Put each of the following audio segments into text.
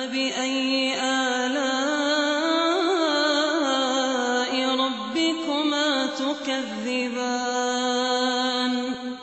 فبأي آلاء ربكما تكذبان.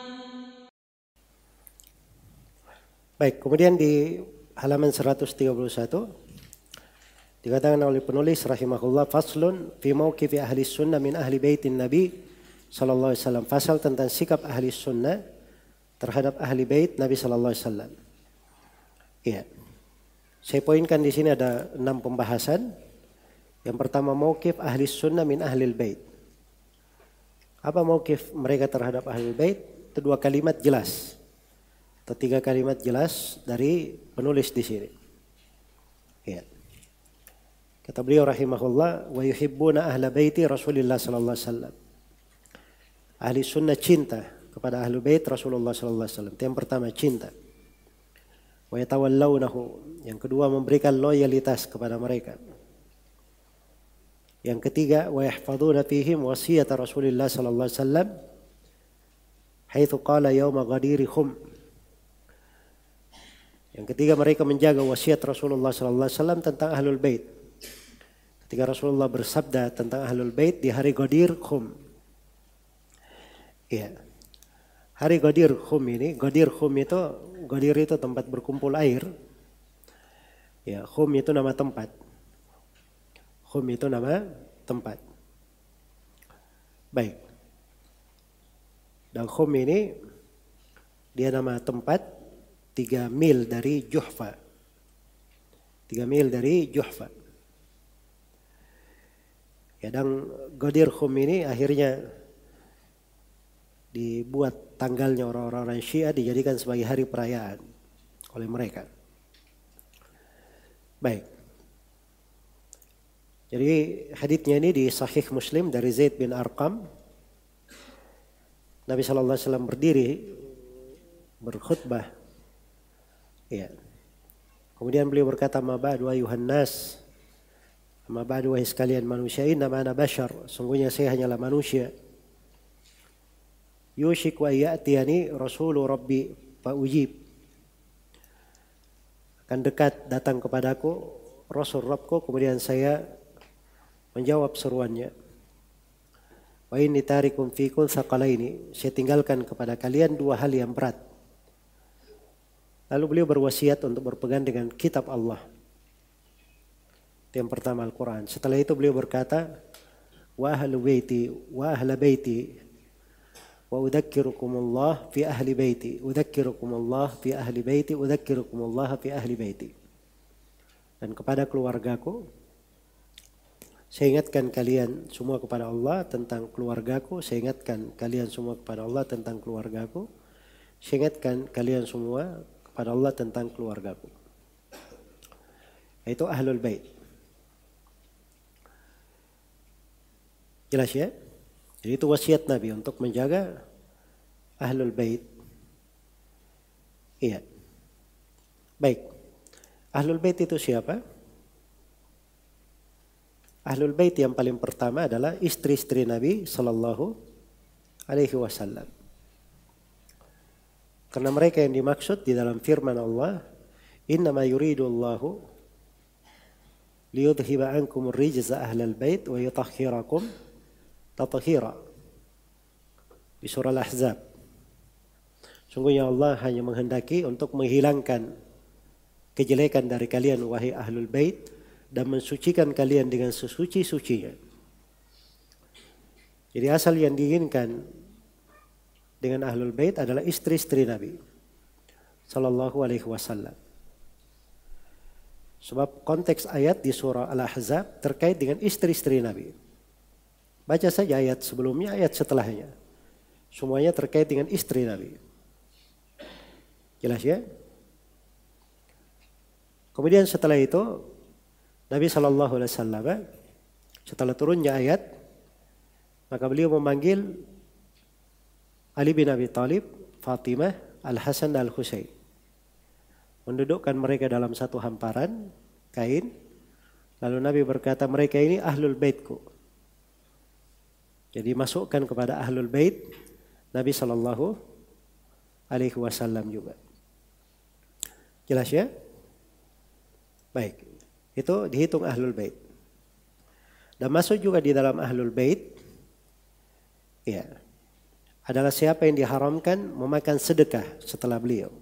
Baik, kemudian di halaman 131 dikatakan oleh penulis rahimahullah, faslun fi mauqifi ahli sunnah min ahli baitin nabi sallallahu alaihi wasallam. Fasal tentang sikap ahli sunnah terhadap ahli bait Nabi sallallahu alaihi wasallam. Iya. Saya poinkan di sini ada 6 pembahasan. Yang pertama, mauqif ahli sunnah min ahli bait. Apa mauqif mereka terhadap ahli bait? Itu 2 kalimat jelas. Atau 3 kalimat jelas dari penulis di sini. Ya. Kata beliau rahimahullah, wa yuhibbuna ahla baiti Rasulullah sallallahu alaihi wasallam. Ahli sunnah cinta kepada ahli bait Rasulullah sallallahu alaihi wasallam. Itu yang pertama, cinta. Wa yatawallawnahu. Yang kedua, memberikan loyalitas kepada mereka. Yang ketiga, wa yahfaduna fihim wasiyata Rasulullah sallallahu alaihi wasallam haitsu qala yauma ghadirihum. Yang ketiga, mereka menjaga wasiat Rasulullah sallallahu alaihi wasallam tentang ahlul bait. Ketika Rasulullah bersabda tentang ahlul bait di hari Ghadir Khum. Iya. Hari Ghadir Khum ini, Ghadir Khum itu, Ghadir itu tempat berkumpul air. Ya, Khum itu nama tempat. Khum itu nama tempat. Baik. Dan Khum ini dia nama tempat 3 mil dari Juhfa. 3 mil dari Juhfa. Ya, dan Ghadir Khum ini akhirnya dibuat tanggalnya orang-orang Syiah, dijadikan sebagai hari perayaan oleh mereka. Baik. Jadi haditsnya ini di Sahih Muslim dari Zaid bin Arqam. Nabi sallallahu alaihi wasallam berdiri berkhutbah. Ya. Kemudian beliau berkata, "Ma ba'du ayuhan nas." Ma ba'du wahai sekalian manusia, inna ana bashar. Sungguhnya saya hanyalah manusia. Yushik wa ya'tiyani rasulu rabbi fa ujib. Akan dekat datang kepadaku Rasul Rabbku, kemudian saya menjawab seruannya. Wa inni tarikum fikum tsaqalaini. Saya tinggalkan kepada kalian 2 hal yang berat. Lalu beliau berwasiat untuk berpegang dengan kitab Allah. Yang pertama Al-Quran. Setelah itu beliau berkata, wa ahlu baiti wa ahla baiti wa udzakirukumullah fi ahli baiti udzakirukumullah fi ahli baiti udzakirukumullah fi ahli baiti. Dan kepada keluargaku, saya ingatkan kalian semua kepada Allah tentang keluargaku. Saya ingatkan kalian semua kepada Allah tentang keluargaku. Saya ingatkan kalian semua kepada Allah tentang keluargaku. Itu ahlul bait. Jelas ya? Jadi itu wasiat Nabi untuk menjaga ahlul bait. Iya. Baik. Ahlul bait itu siapa? Ahlul bait yang paling pertama adalah istri-istri Nabi sallallahu alaihi wasallam. Karena mereka yang dimaksud di dalam firman Allah, innama yuridullahu liyudhiba ankum rijza ahlal bait wa yutahhirakum tathira. Di surah Al-Ahzab. Sungguhnya Allah hanya menghendaki untuk menghilangkan kejelekan dari kalian wahai ahlul bait dan mensucikan kalian dengan sesuci-sucinya. Jadi asal yang diinginkan dengan ahlul bait adalah istri-istri Nabi sallallahu alaihi wasallam. Sebab konteks ayat di surah Al-Ahzab terkait dengan istri-istri Nabi. Baca saja ayat sebelumnya, ayat setelahnya. Semuanya terkait dengan istri Nabi. Jelas ya? Kemudian setelah itu Nabi sallallahu alaihi wasallam setelah turunnya ayat, maka beliau memanggil Ali bin Abi Thalib, Fatimah, Al-Hasan dan Al-Husain. Mendudukkan mereka dalam satu hamparan kain. Lalu Nabi berkata, mereka ini ahlul baitku. Jadi masukkan kepada ahlul bait Nabi sallallahu alaihi wasallam juga. Jelas ya? Baik, itu dihitung ahlul bait. Dan masuk juga di dalam ahlul bait, ya, adalah siapa yang diharamkan memakan sedekah setelah beliau.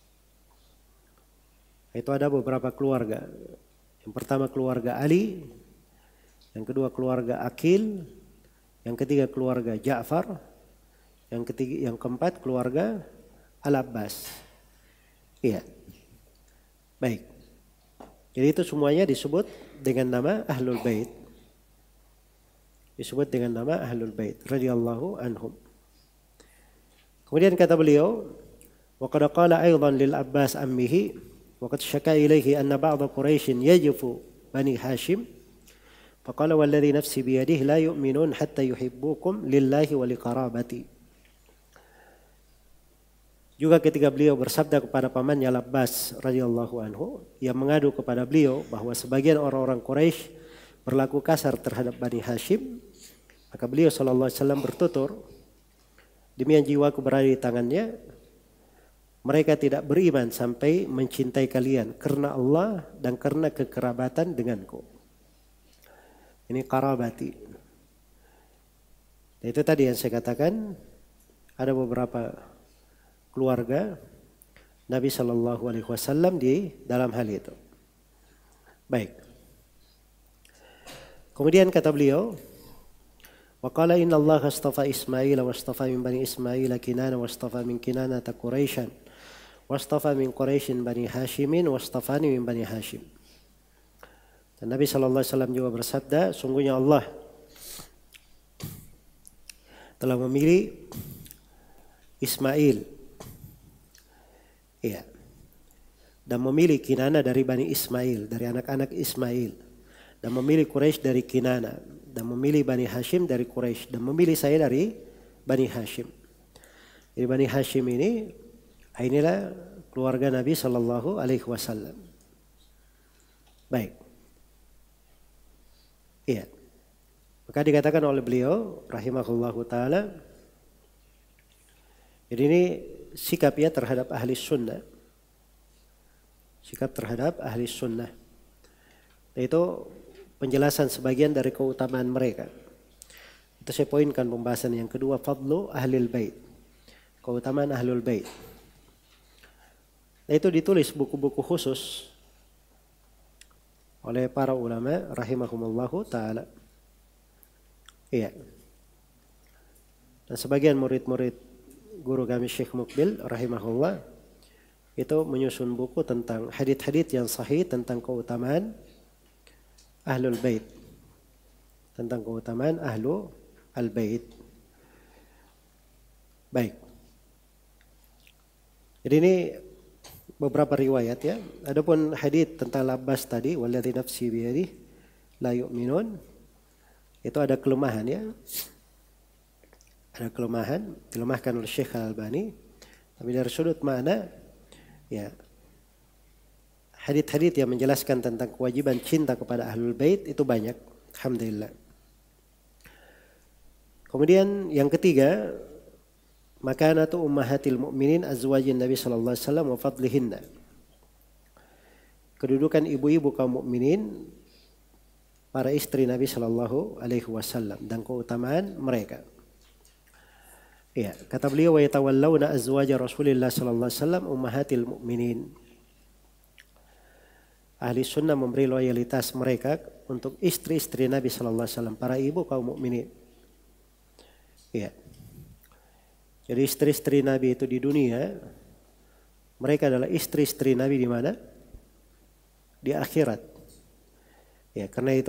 Itu ada beberapa keluarga. Yang pertama keluarga Ali, yang kedua keluarga Aqil, yang ketiga keluarga Ja'far, yang keempat keluarga Al-Abbas. Iya. Baik. Jadi itu semuanya disebut dengan nama Ahlul Bait. Disebut dengan nama Ahlul Bait radhiyallahu anhum. Kemudian kata beliau, wa qad qala aidan lil Abbas ammihi wa qad syaka ilaihi anna ba'd Quraisy yajifu Bani Hashim faqala walladhi nafsi biyadihi la yu'minun hatta yuhibbukum lillahi wa liqarabati. Juga ketika beliau bersabda kepada pamannya Al-Abbas radhiyallahu anhu yang mengadu kepada beliau bahwa sebagian orang-orang Quraisy berlaku kasar terhadap Bani Hashim, maka beliau sallallahu alaihi wasallam bertutur, demi yang jiwaku berada di tangannya, mereka tidak beriman sampai mencintai kalian karena Allah dan karena kekerabatan denganku. Ini qarabati. Nah, itu tadi yang saya katakan, ada beberapa keluarga Nabi Shallallahu Alaihi Wasallam di dalam hal itu. Baik. Kemudian kata beliau, وقال إن الله اصطفى إسماعيل واصطفى من بني إسماعيل كنانة واصطفى من كنانة قريشا واصطفى من قريش بني هاشم واصطفاني من بني هاشم. Dan Nabi sallallahu alaihi wasallam juga bersabda, sungguhnya Allah telah memilih Ismail, iya, dan memilih Kinana dari Bani Ismail, dari anak-anak Ismail, dan memilih Quraisy dari Kinana, dan memilih Bani Hashim dari Quraisy, dan memilih saya dari Bani Hashim. Jadi Bani Hashim inilah keluarga Nabi sallallahu alaihi wasallam. Baik. Iya. Maka dikatakan oleh beliau rahimahullahu taala, jadi ini sikapnya terhadap ahli sunnah. Sikap terhadap ahli sunnah. Itu penjelasan sebagian dari keutamaan mereka. Itu saya poinkan pembahasan yang kedua, fadlu ahlil bait. Keutamaan ahlul bait. Nah, itu ditulis buku-buku khusus oleh para ulama rahimahumullahu taala. Iya. Dan sebagian murid-murid guru kami Syekh Mukbil rahimahullah itu menyusun buku tentang hadits-hadits yang sahih tentang keutamaan ahlul bait. Tentang keutamaan ahlul bait. Baik. Jadi ini beberapa riwayat ya. Adapun hadits tentang Al-Abbas tadi, walladzi nafsi biyadihi la yu'minun, itu ada kelemahan ya. Ada kelemahan, dilemahkan oleh Syekh Al-Albani. Tapi dari sudut makna ya, hadits-hadits yang menjelaskan tentang kewajiban cinta kepada ahlul bait itu banyak, alhamdulillah. Kemudian yang ketiga, makanatu ummahatil mu'minin azwajin Nabi sallallahu alaihi wasallam wa fadlihinna. Kedudukan ibu-ibu kaum mukminin, para istri Nabi sallallahu alaihi wasallam dan keutamaan mereka. Ya, kata beliau wa yatawallawna azwaja Rasulillah sallallahu alaihi wasallam ummahatil mu'minin. Ahli sunnah memberi loyalitas mereka untuk istri-istri Nabi sallallahu alaihi wasallam, para ibu kaum mukminin. Ya. Jadi istri-istri Nabi itu di dunia, mereka adalah istri-istri Nabi di mana? Di akhirat. Ya, karena itu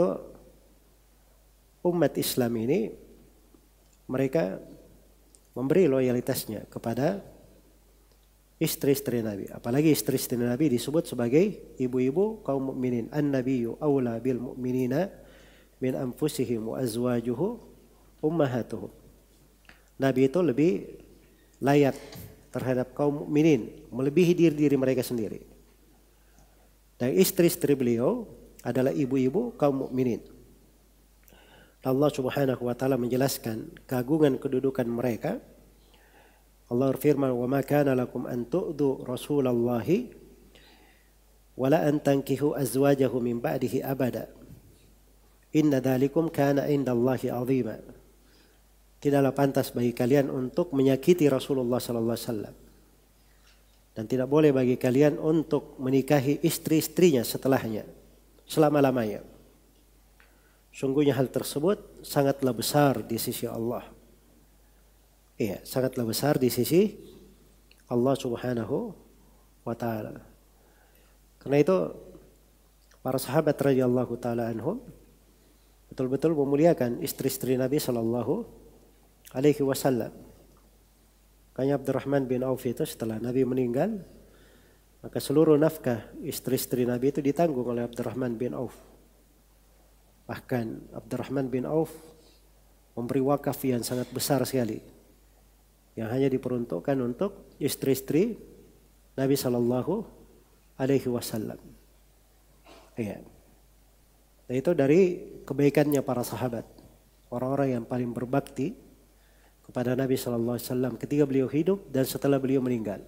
umat Islam ini mereka memberi loyalitasnya kepada istri-istri Nabi. Apalagi istri-istri Nabi disebut sebagai ibu-ibu kaum mukminin. An-nabiyyu aula bil mu'minina min anfusihim wa azwajuhu ummahatuhum. Nabi itu lebih layak terhadap kaum mukminin, melebihi diri mereka sendiri. Dan istri-istri beliau adalah ibu-ibu kaum mukminin. Allah Subhanahu wa taala menjelaskan keagungan kedudukan mereka. Allah berfirman, "Wa ma kana lakum an tu'dhu Rasulallahi wala an tankihu azwajahu min ba'dihi abada. Inna dzalikum kana indallahi 'azima. Tidaklah pantas bagi kalian untuk menyakiti Rasulullah sallallahu alaihi wasallam. Dan tidak boleh bagi kalian untuk menikahi istri-istrinya setelahnya selama-lamanya. Sungguhnya hal tersebut sangatlah besar di sisi Allah. Iya, sangatlah besar di sisi Allah Subhanahu wa taala. Karena itu para sahabat radhiyallahu taala anhum betul-betul memuliakan istri-istri Nabi sallallahu alaihi wasallam. Makanya Abdurrahman bin Auf itu setelah Nabi meninggal, maka seluruh nafkah istri-istri Nabi itu ditanggung oleh Abdurrahman bin Auf. Bahkan Abdurrahman bin Auf memberi wakaf yang sangat besar sekali, yang hanya diperuntukkan untuk istri-istri Nabi Sallallahu Alaihi Wasallam. Ya. Dan itu dari kebaikannya para sahabat, orang-orang yang paling berbakti kepada Nabi Sallallahu Alaihi Wasallam ketika beliau hidup dan setelah beliau meninggal.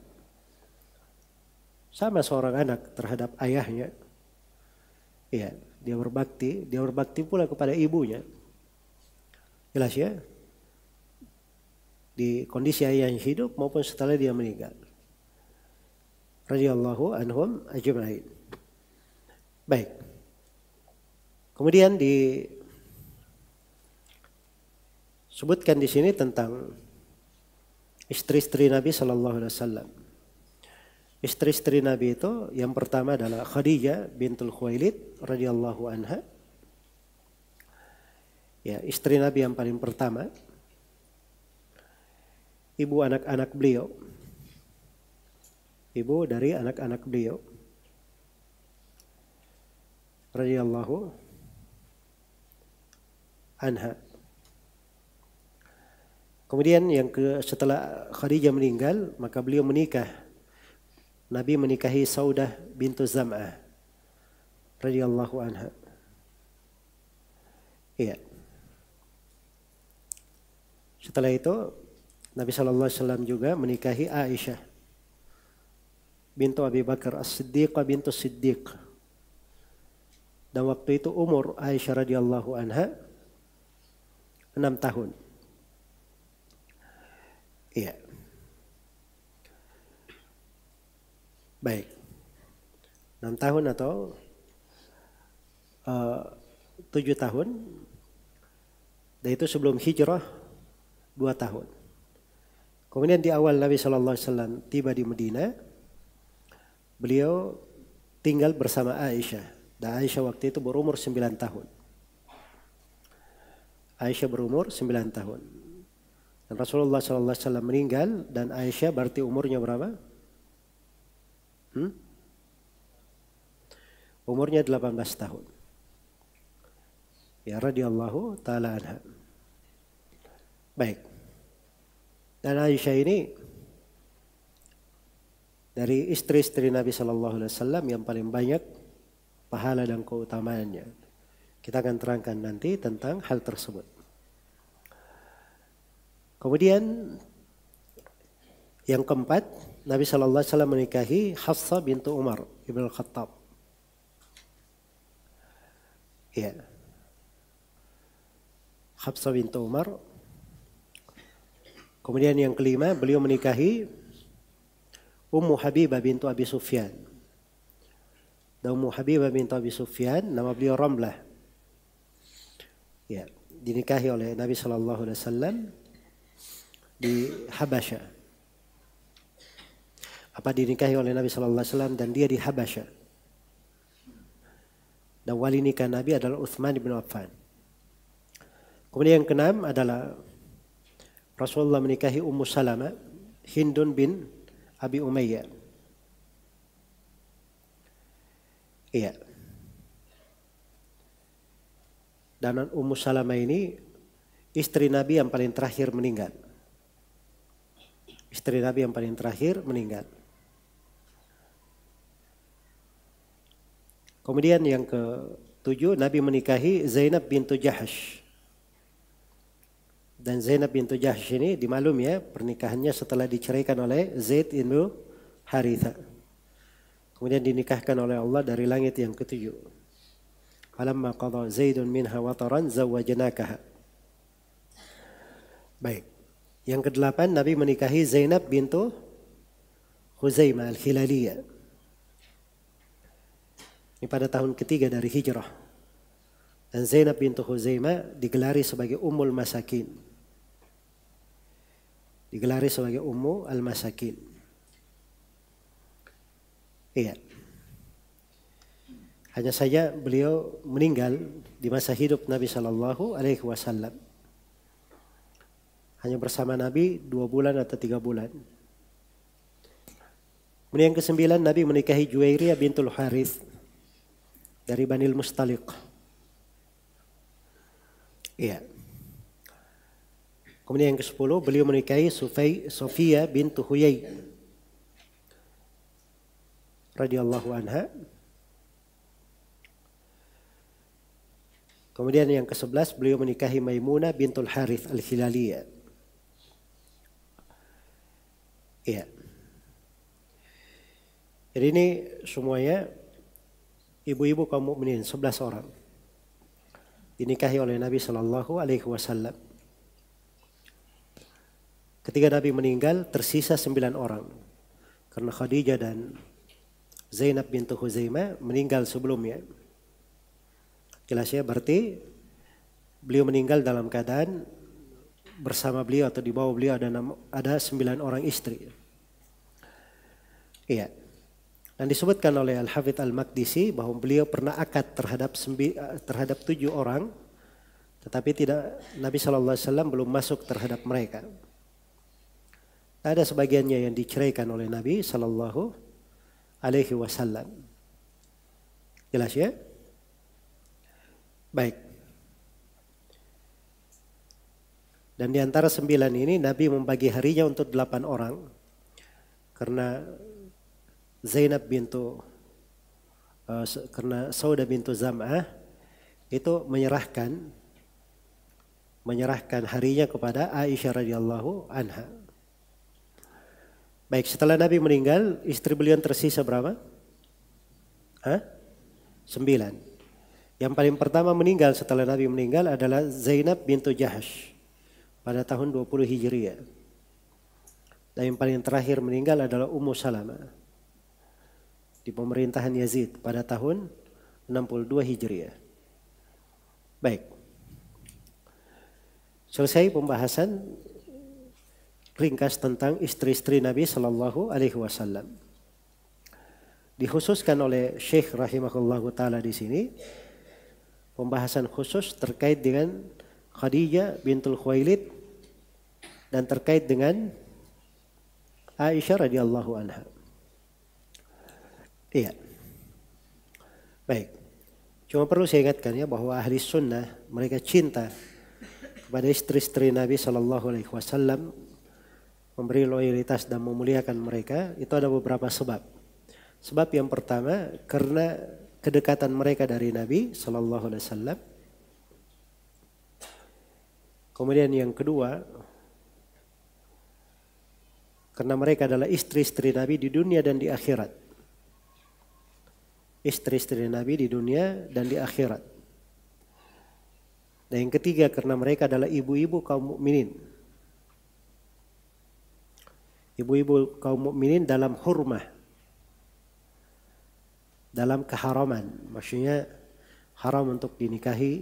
Sama seorang anak terhadap ayahnya, ya, dia berbakti pula kepada ibunya. Jelas ya, di kondisi ayahnya hidup maupun setelah dia meninggal. Radhiyallahu anhum ajma'in. Baik. Kemudian disebutkan di sini tentang istri-istri Nabi Sallallahu Alaihi Wasallam. Istri-istri Nabi itu yang pertama adalah Khadijah bintul Khuwailid radhiyallahu anha. Ya, istri Nabi yang paling pertama. Ibu anak-anak beliau. Ibu dari anak-anak beliau. Radhiyallahu anha. Kemudian setelah Khadijah meninggal, maka beliau menikah. Nabi menikahi Saudah bintu Zam'ah radhiyallahu anha. Iya. Setelah itu Nabi sallallahu alaihi wasallam juga menikahi Aisyah bintu Abi Bakar As-Siddiqah bintu Siddiq. Dan waktu itu umur Aisyah radhiyallahu anha 6 tahun. Iya. Baik. 6 tahun atau 7 tahun. Dan itu sebelum hijrah 2 tahun. Kemudian di awal Nabi sallallahu alaihi wasallam tiba di Madinah, beliau tinggal bersama Aisyah. Dan Aisyah waktu itu berumur 9 tahun. Aisyah berumur 9 tahun. Dan Rasulullah SAW meninggal dan Aisyah berarti umurnya berapa? Umurnya 18 tahun. Ya, radhiyallahu ta'ala anha. Baik. Dan Aisyah ini dari istri-istri Nabi SAW yang paling banyak pahala dan keutamaannya. Kita akan terangkan nanti tentang hal tersebut. Kemudian yang keempat, Nabi sallallahu alaihi wasallam menikahi Hafsah bintu Umar ibn al-Khattab. Ya. Hafsah bintu Umar. Kemudian yang kelima, beliau menikahi Ummu Habibah bintu Abi Sufyan. Dan Ummu Habibah bintu Abi Sufyan, nama beliau Ramlah. Ya, dinikahi oleh Nabi sallallahu alaihi wasallam di Habasyah. Apa dinikahi oleh Nabi sallallahu alaihi wasallam dan dia di Habasyah. Dan wali nikah Nabi adalah Utsman bin Affan. Kemudian yang keenam adalah Rasulullah menikahi Ummu Salamah Hindun bin Abi Umayyah. Iya. Dan Ummu Salamah ini istri Nabi yang paling terakhir meninggal. Istri Nabi yang paling terakhir meninggal. Kemudian yang ke-7, Nabi menikahi Zainab bintu Jahash. Dan Zainab bintu Jahash ini dimaklum ya, pernikahannya setelah diceraikan oleh Zaid bin Haritha. Kemudian dinikahkan oleh Allah dari langit yang ketujuh. Falamma qada Zaidun minha wataran zawwajnakaha. Baik. Yang kedelapan, Nabi menikahi Zainab bintu Khuzaimah al-Hilaliyah. Ini pada tahun ketiga dari hijrah. Dan Zainab bintu Khuzaimah digelari sebagai Ummul Masakin. Digelari sebagai Ummu al-Masakin. Iya. Hanya saja beliau meninggal di masa hidup Nabi Shallallahu Alaihi Wasallam. Hanya bersama Nabi 2 bulan atau 3 bulan. Kemudian yang ke-9, Nabi menikahi Juwairiyah bintul Harith dari Banil Mustaliq. Iya. Kemudian yang ke-10, beliau menikahi Sofia bintu Huyai radhiyallahu anha. Kemudian yang ke-11, beliau menikahi Maimunah bintul Harith al-Hilaliyah. Iya. Jadi ini semuanya ibu-ibu kaum mukminin 11 orang. Dinikahi oleh Nabi Shallallahu Alaihi Wasallam. Ketika Nabi meninggal tersisa 9 orang. Karena Khadijah dan Zainab bintu Khuzaimah meninggal sebelumnya. Jelas ya, berarti beliau meninggal dalam keadaan bersama beliau atau di bawah beliau ada 9 orang istri. Iya. Dan disebutkan oleh Al-Hafidz Al-Maqdisi bahwa beliau pernah akad terhadap 7 orang, tetapi Nabi SAW belum masuk terhadap mereka. Ada sebagiannya yang diceraikan oleh Nabi Sallallahu Alaihi Wasallam. Jelas ya? Baik. Dan di antara 9 ini Nabi membagi harinya untuk 8 orang. Karena Zainab karena Saudah bintu Zam'ah itu menyerahkan harinya kepada Aisyah radhiyallahu anha. Baik, setelah Nabi meninggal, istri beliau tersisa berapa? 9. Yang paling pertama meninggal setelah Nabi meninggal adalah Zainab bintu Jahash pada tahun 20 Hijriah. Dan yang paling terakhir meninggal adalah Ummu Salamah di pemerintahan Yazid pada tahun 62 Hijriah. Baik. Selesai pembahasan ringkas tentang istri-istri Nabi Sallallahu Alaihi Wasallam. Dikhususkan oleh Syekh rahimahullahu taala di sini pembahasan khusus terkait dengan Khadijah bintul Khuwailid dan terkait dengan Aisyah radhiyallahu anha. Iya. Baik. Cuma perlu saya ingatkan ya bahwa ahli sunnah mereka cinta kepada istri-istri Nabi Sallallahu Alaihi Wasallam, memberi loyalitas dan memuliakan mereka. Itu ada beberapa sebab. Sebab yang pertama karena kedekatan mereka dari Nabi Sallallahu Alaihi Wasallam. Kemudian yang kedua karena mereka adalah istri-istri Nabi di dunia dan di akhirat. Istri-istri Nabi di dunia dan di akhirat. Dan yang ketiga karena mereka adalah ibu-ibu kaum mukminin. Ibu-ibu kaum mukminin dalam hurmah, dalam keharaman. Maksudnya haram untuk dinikahi.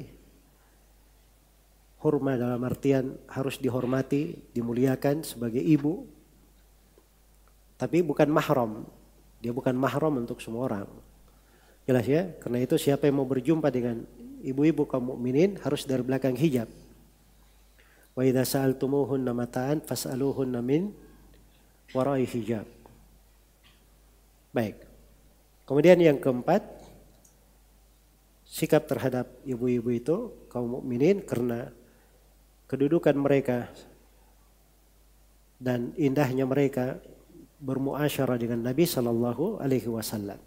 Hurmah dalam artian harus dihormati, dimuliakan sebagai ibu. Tapi bukan mahram. Dia bukan mahram untuk semua orang. Jelas ya? Karena itu siapa yang mau berjumpa dengan ibu-ibu kaum mukminin harus dari belakang hijab. Wa idza sa'altumuhunna mata'an fas'aluhunna min wara'i hijab. Baik. Kemudian yang keempat, sikap terhadap ibu-ibu itu kaum mukminin karena kedudukan mereka dan indahnya mereka bermuasyarah dengan Nabi Sallallahu Alaihi Wasallam.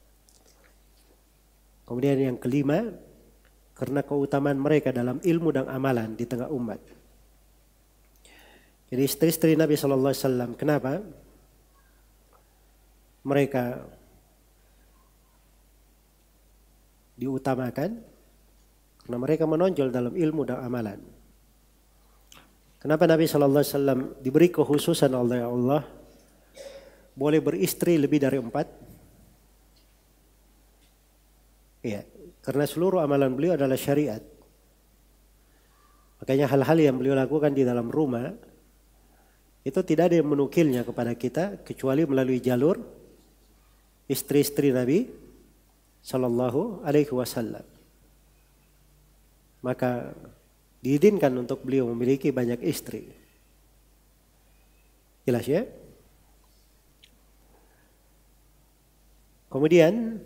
Kemudian yang kelima, karena keutamaan mereka dalam ilmu dan amalan di tengah umat. Jadi istri-istri Nabi Sallallahu Alaihi Wasallam, kenapa? Mereka diutamakan karena mereka menonjol dalam ilmu dan amalan. Kenapa Nabi SAW diberi kekhususan oleh Allah boleh beristri lebih dari 4? Iya, karena seluruh amalan beliau adalah syariat. Makanya hal-hal yang beliau lakukan di dalam rumah itu tidak ada yang menukilnya kepada kita kecuali melalui jalur istri-istri Nabi Sallallahu Alaihi Wasallam. Maka diizinkan untuk beliau memiliki banyak istri. Jelas ya? Kemudian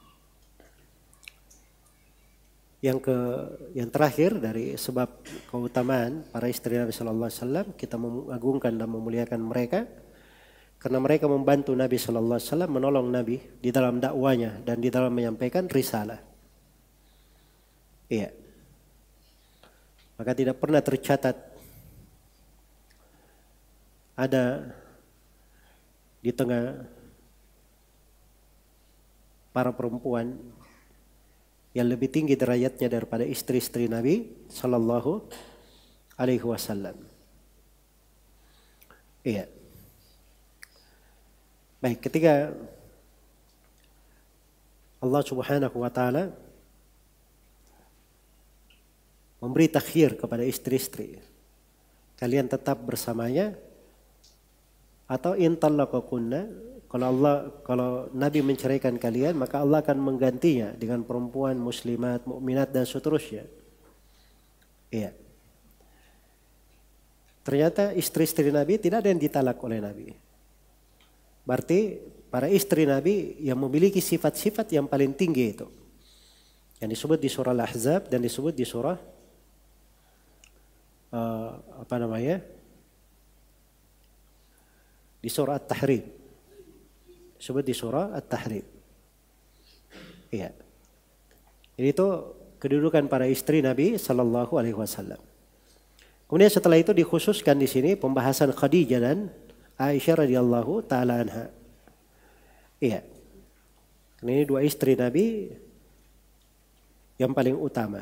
yang terakhir dari sebab keutamaan para istri Nabi Sallallahu Alaihi Wasallam, kita mengagungkan dan memuliakan mereka karena mereka membantu Nabi Sallallahu Alaihi Wasallam, menolong Nabi di dalam dakwanya dan di dalam menyampaikan risalah. Iya. Maka tidak pernah tercatat ada di tengah para perempuan yang lebih tinggi derajatnya daripada istri-istri Nabi Sallallahu Alaihi Wasallam. Iya. Baik, ketika Allah Subhanahu wa taala memberi takhir kepada istri-istri, kalian tetap bersamanya atau in talaqakunna, kalau Nabi menceraikan kalian maka Allah akan menggantinya dengan perempuan muslimat, mukminat dan seterusnya. Iya. Ternyata istri-istri Nabi tidak ada yang ditalak oleh Nabi. Berarti para istri Nabi yang memiliki sifat-sifat yang paling tinggi itu, yang disebut di surah Al-Ahzab dan disebut di surah di surah At-Tahrim. Disebut di surah At-Tahrim. Iya. Jadi itu kedudukan para istri Nabi Sallallahu Alaihi Wasallam. Kemudian setelah itu dikhususkan di sini pembahasan Khadijah dan Aisyah radhiyallahu taala anha. Iya. Ini dua istri Nabi yang paling utama.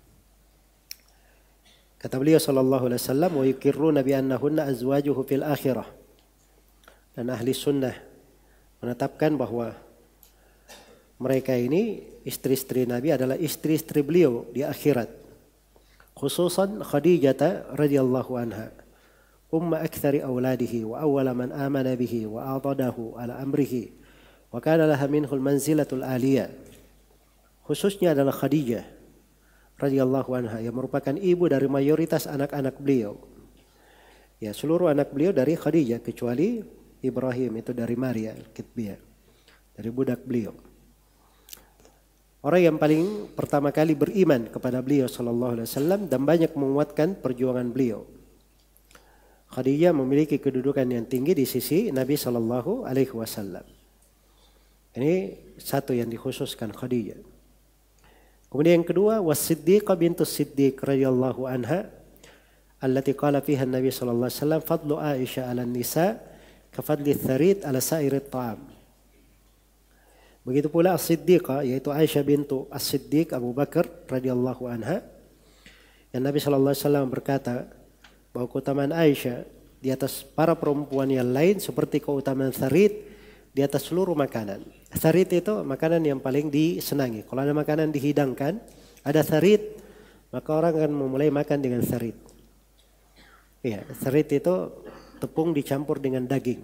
Kata beliau sallallahu alaihi wasallam, wa yukirruna bi annahunna azwajuhu fil akhirah. Dan ahli sunnah menetapkan bahwa mereka ini istri-istri Nabi adalah istri-istri beliau di akhirat. Khususan Khadijah radhiyallahu anha, umma aktsari auladihi wa awwala man amana bihi wa adadahu ala amrihi wa kana laha minhul manzilatul aliyah. Khususnya adalah Khadijah radhiyallahu anha yang merupakan ibu dari mayoritas anak-anak beliau. Ya, seluruh anak beliau dari Khadijah kecuali Ibrahim itu dari Maria Al-Kitbiyah, dari budak beliau. Orang yang paling pertama kali beriman kepada beliau sallallahu alaihi wasallam dan banyak menguatkan perjuangan beliau. Khadijah memiliki kedudukan yang tinggi di sisi Nabi sallallahu alaihi wasallam. Ini satu yang dikhususkan Khadijah. Kemudian yang kedua, was-Siddiqah bintus Siddiq radhiyallahu anha, allati qala fiha an-nabi sallallahu alaihi wasallam fadlu Aisyah 'ala an-nisa ka fadli ats-tsarid 'ala sa'irit ta'am. Begitu pula as-Siddiqah, yaitu Aisyah bintu As-Siddiq Abu Bakar radhiyallahu anha, yang Nabi sallallahu alaihi wasallam berkata bahwa keutamaan Aisyah di atas para perempuan yang lain seperti keutamaan tsarid di atas seluruh makanan. Tsarid itu makanan yang paling disenangi. Kalau ada makanan dihidangkan, ada tsarid, maka orang akan memulai makan dengan tsarid. Iya, tsarid itu tepung dicampur dengan daging.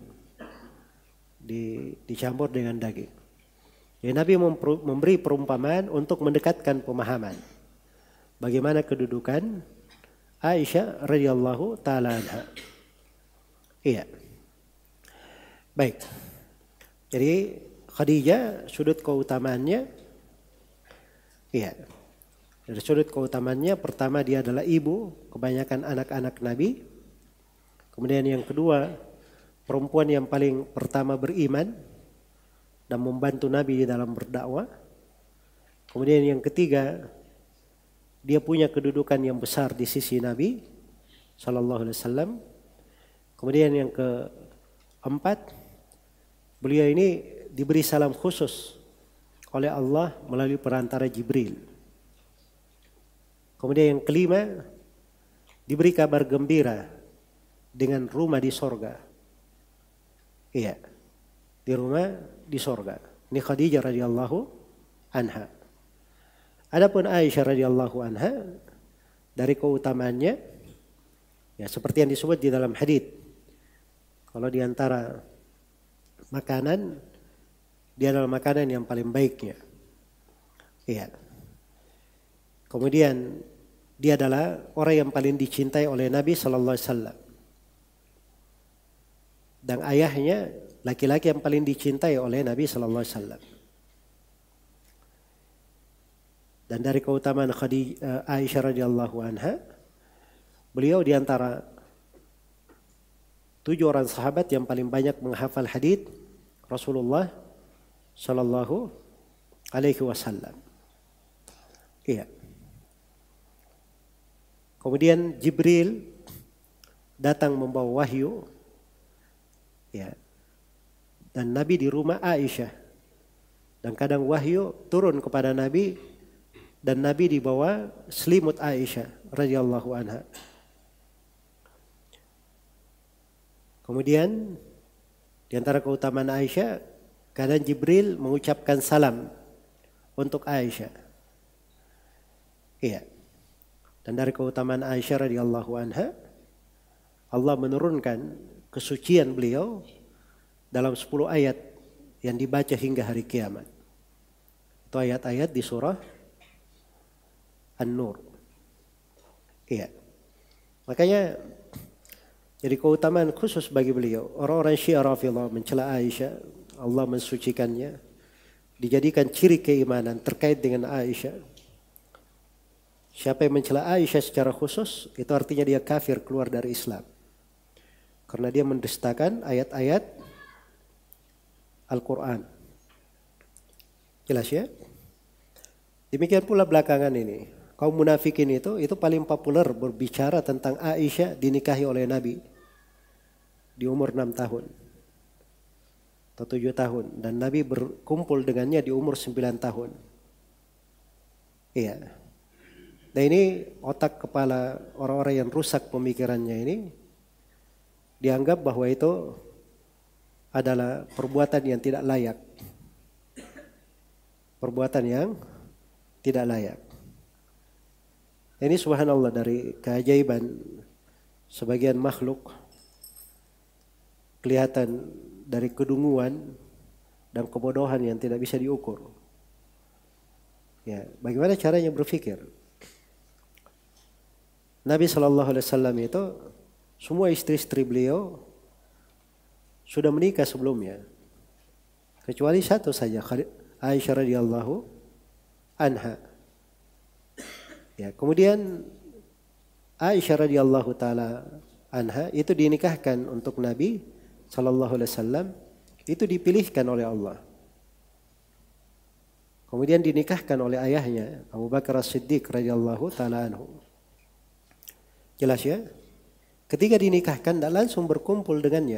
Dicampur dengan daging. Jadi Nabi memberi perumpamaan untuk mendekatkan pemahaman bagaimana kedudukan Aisyah radhiyallahu taala anha. Iya. Baik. Jadi Khadijah sudut keutamaannya, iya. Dari sudut keutamaannya, pertama dia adalah ibu kebanyakan anak-anak Nabi. Kemudian yang kedua, perempuan yang paling pertama beriman dan membantu Nabi di dalam berdakwah. Kemudian yang ketiga, dia punya kedudukan yang besar di sisi Nabi sallallahu alaihi wasallam. Kemudian yang keempat, beliau ini diberi salam khusus oleh Allah melalui perantara Jibril. Kemudian yang kelima, diberi kabar gembira dengan rumah di sorga. Iya, di rumah di sorga. Ini Khadijah radhiyallahu anha. Adapun Aisyah radhiyallahu anha, dari keutamaannya, ya seperti yang disebut di dalam hadits. Kalau di antara makanan, dia adalah makanan yang paling baiknya. Iya. Kemudian dia adalah orang yang paling dicintai oleh Nabi sallallahu alaihi wasallam. Dan ayahnya laki-laki yang paling dicintai oleh Nabi sallallahu alaihi wasallam. Dan dari keutamaan Aisyah radhiyallahu anha, beliau di antara 7 orang sahabat yang paling banyak menghafal hadits Rasulullah sallallahu alaihi wasallam. Iya. Kemudian Jibril datang membawa wahyu. Ya. Dan Nabi di rumah Aisyah. Dan kadang wahyu turun kepada Nabi dan Nabi dibawa selimut Aisyah radhiyallahu anha. Kemudian di antara keutamaan Aisyah, kadang Jibril mengucapkan salam untuk Aisyah. Iya. Dan dari keutamaan Aisyah radhiyallahu anha, Allah menurunkan kesucian beliau dalam 10 ayat yang dibaca hingga hari kiamat. Itu ayat-ayat di surah An-Nur. Iya. Makanya jadi keutamaan khusus bagi beliau. Orang-orang Syiah Rafidhah mencela Aisyah, Allah mensucikannya, dijadikan ciri keimanan terkait dengan Aisyah. Siapa yang mencela Aisyah secara khusus, itu artinya dia kafir, keluar dari Islam. Karena dia mendustakan ayat-ayat Al-Quran. Jelas ya? Demikian pula belakangan ini, kaum munafikin itu paling populer berbicara tentang Aisyah dinikahi oleh Nabi di umur 6 tahun atau 7 tahun. Dan Nabi berkumpul dengannya di umur 9 tahun. Iya. Nah ini otak kepala orang-orang yang rusak pemikirannya ini, dianggap bahwa itu adalah perbuatan yang tidak layak. Perbuatan yang tidak layak. Ini subhanallah dari keajaiban sebagian makhluk, kelihatan dari kedunguan dan kebodohan yang tidak bisa diukur. Ya, bagaimana caranya berpikir? Nabi SAW itu semua istri-istri beliau sudah menikah sebelumnya, kecuali satu saja, Aisyah radhiyallahu anha. Ya, kemudian Aisyah radhiyallahu taala anha itu dinikahkan untuk Nabi SAW, itu dipilihkan oleh Allah. Kemudian dinikahkan oleh ayahnya Abu Bakar As-Siddiq radhiyallahu taala anhu. Jelas ya? Ketika dinikahkan tidak langsung berkumpul dengannya.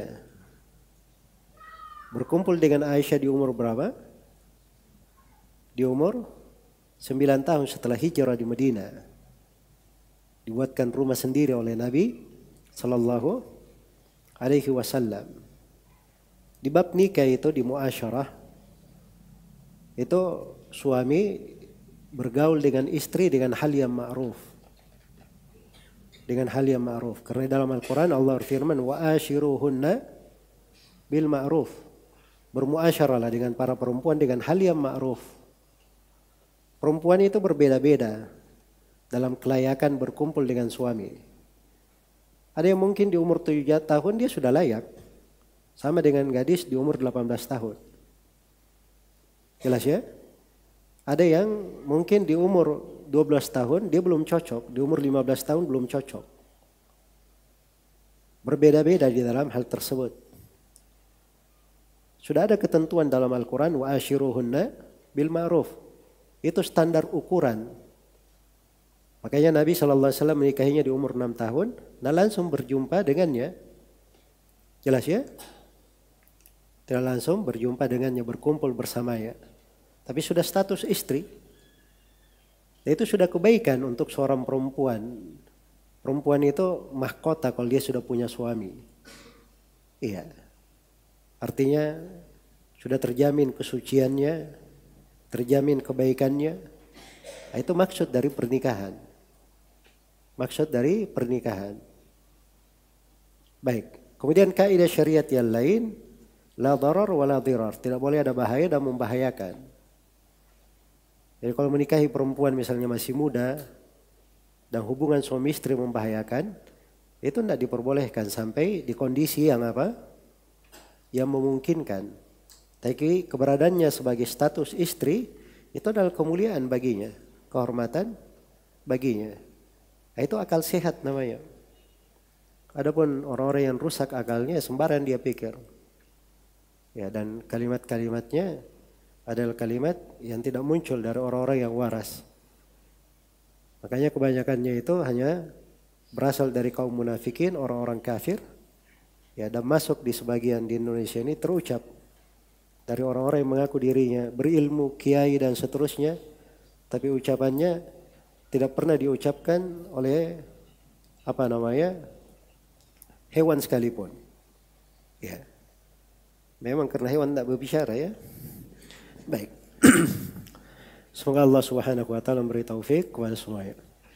Berkumpul dengan Aisyah di umur berapa? Di umur 9 tahun setelah hijrah di Madinah. Dibuatkan rumah sendiri oleh Nabi sallallahu alaihi wasallam. Di bab nikah itu di muasyarah, itu suami bergaul dengan istri dengan hal yang ma'ruf. Dengan hal yang ma'ruf. Karena dalam Al-Quran Allah berfirman, wa ashiruhunna bil ma'ruf. Bermuasyaralah dengan para perempuan dengan hal yang ma'ruf. Perempuan itu berbeda-beda dalam kelayakan berkumpul dengan suami. Ada yang mungkin di umur 7 tahun dia sudah layak. Sama dengan gadis di umur 18 tahun. Jelas ya? Ada yang mungkin di umur 12 tahun dia belum cocok, di umur 15 tahun belum cocok. Berbeda-beda di dalam hal tersebut. Sudah ada ketentuan dalam Al-Quran, wa ashiruhunna bil ma'ruf. Itu standar ukuran. Makanya Nabi SAW menikahinya di umur 6 tahun, dan langsung berjumpa dengannya. Jelas ya? Tidak langsung berjumpa dengannya, berkumpul bersamanya. tapi sudah status istri. Dan itu sudah kebaikan untuk seorang perempuan. Perempuan itu mahkota kalau dia sudah punya suami. Iya. Artinya sudah terjamin kesuciannya, terjamin kebaikannya. Itu maksud dari pernikahan. Maksud dari pernikahan. Baik. Kemudian kaidah syariat yang lain, la darar wa la dirar. Tidak boleh ada bahaya dan membahayakan. Jadi kalau menikahi perempuan misalnya masih muda dan hubungan suami istri membahayakan, itu tidak diperbolehkan sampai di kondisi yang apa? Yang memungkinkan. Tapi keberadaannya sebagai status istri itu adalah kemuliaan baginya, kehormatan baginya. Itu akal sehat namanya. Adapun orang-orang yang rusak akalnya sembarang dia pikir. Ya, dan kalimat-kalimatnya adalah kalimat yang tidak muncul dari orang-orang yang waras. Makanya kebanyakannya itu hanya berasal dari kaum munafikin, orang-orang kafir. Ya, dan masuk di sebagian di Indonesia ini terucap dari orang-orang yang mengaku dirinya berilmu, kiai dan seterusnya, tapi ucapannya tidak pernah diucapkan oleh hewan sekalipun. Ya, memang karena hewan tidak berbicara ya. Baik. Semoga Allah Subhanahu wa taala memberi taufik kepada semuanya.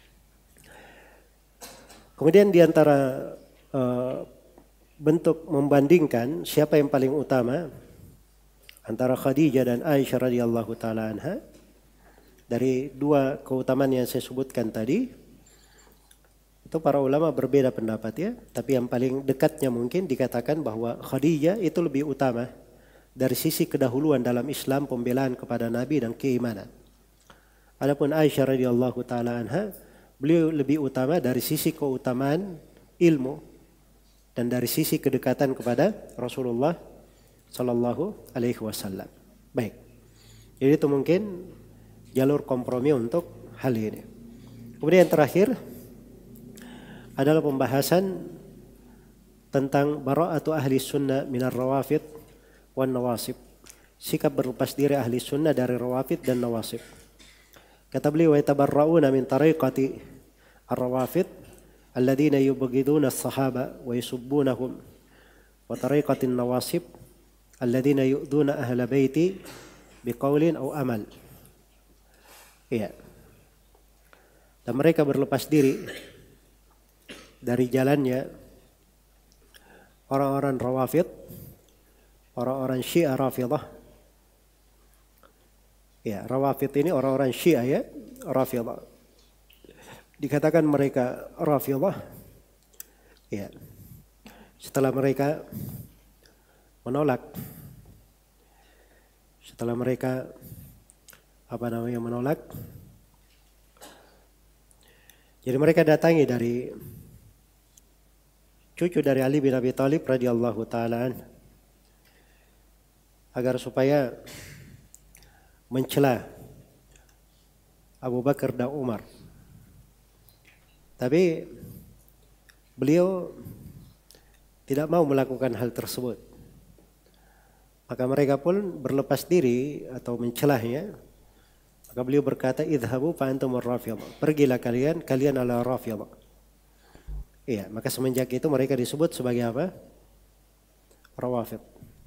Kemudian di antara bentuk membandingkan siapa yang paling utama antara Khadijah dan Aisyah radhiyallahu taala anha, dari dua keutamaan yang saya sebutkan tadi, itu para ulama berbeda pendapat ya, tapi yang paling dekatnya mungkin dikatakan bahwa Khadijah itu lebih utama dari sisi kedahuluan dalam Islam, pembelaan kepada Nabi dan keimanan. Adapun Aisyah radhiyallahu taala anha, beliau lebih utama dari sisi keutamaan ilmu dan dari sisi kedekatan kepada Rasulullah sallallahu alaihi wasallam. Baik. Jadi itu mungkin jalur kompromi untuk hal ini. Kemudian yang terakhir adalah pembahasan tentang bara'atu ahli sunnah minar rawafid wan nawasib. Sikap berlepas diri ahli sunnah dari rawafid dan nawasib. Kata beliau, wa yatabarra'una min tariqati ar-rawafid alladhina yubghiduna as-sahaba wa yusubbunahum, wa tariqati an-nawasib alladhina yu'duna ahla baiti biqaulin aw amal. Iya. Dan mereka berlepas diri dari jalannya orang-orang rawafid, orang-orang Syiah Rafidah. Ya, Rawafid ini orang-orang Syiah ya, Rafidah. Dikatakan mereka Rafidah. Ya. Setelah mereka menolak, menolak. Jadi mereka datangi dari cucu dari Ali bin Abi Thalib radhiyallahu taala agar supaya mencela Abu Bakar dan Umar. Tapi beliau tidak mau melakukan hal tersebut. Maka mereka pun berlepas diri atau mencelahnya. Maka beliau berkata, idhabu fa antum ar-Rafidhah. Pergilah kalian adalah Rafidhah. Iya, maka semenjak itu mereka disebut sebagai apa? Rawafid.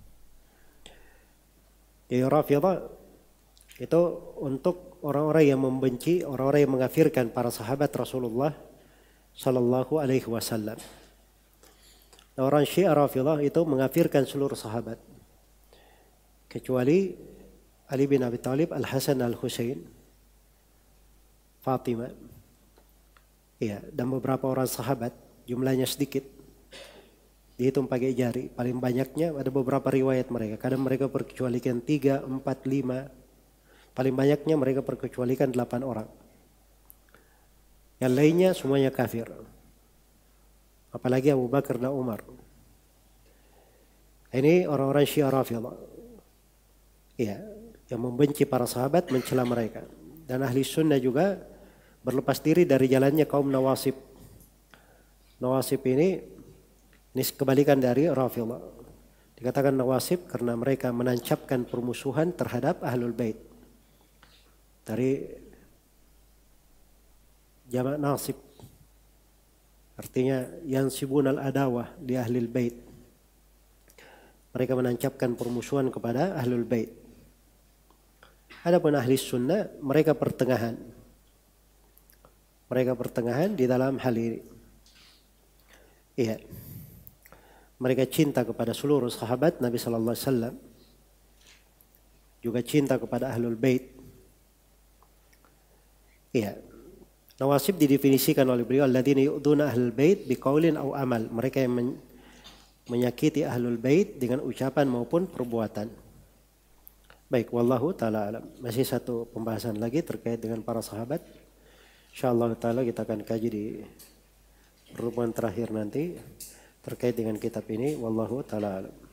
Jadi Rafidhah itu untuk orang-orang yang membenci, orang-orang yang mengkafirkan para sahabat Rasulullah sallallahu alaihi wasallam. Orang Syiah Rafidhah itu mengkafirkan seluruh sahabat kecuali Ali bin Abi Thalib, Al-Hasan Al-Husain, Fatimah. Iya, dan beberapa orang sahabat, jumlahnya sedikit. Dihitung pakai jari, paling banyaknya ada beberapa riwayat mereka. Kadang mereka perkecualikan 3, 4, 5. Paling banyaknya mereka perkecualikan 8 orang. Yang lainnya semuanya kafir. Apalagi Abu Bakar dan Umar. Ini orang-orang Syiah Rafidhah. Iya, yang membenci para sahabat, mencela mereka. Dan ahli sunnah juga berlepas diri dari jalannya kaum Nawasib. Nawasib ini kebalikan dari Rafidhah. Dikatakan Nawasib karena mereka menancapkan permusuhan terhadap Ahlul Bait. dari jamak nasib. Artinya yansibunal adawah di ahlil bait. Mereka menancapkan permusuhan kepada ahlul bait. Adapun ahli sunnah, mereka pertengahan. Mereka pertengahan di dalam hal ini. Iya. Mereka cinta kepada seluruh sahabat Nabi sallallahu alaihi wasallam. Juga cinta kepada ahlul bait. Iya. Nawasib didefinisikan oleh beliau alladzina yu'duna ahlul bait biqaulin aw amal. Mereka yang menyakiti ahlul bait dengan ucapan maupun perbuatan. Baik, wallahu taala alam. Masih satu pembahasan lagi terkait dengan para sahabat. Insyaallah taala kita akan kaji di pertemuan terakhir nanti terkait dengan kitab ini. Wallahu taala alam.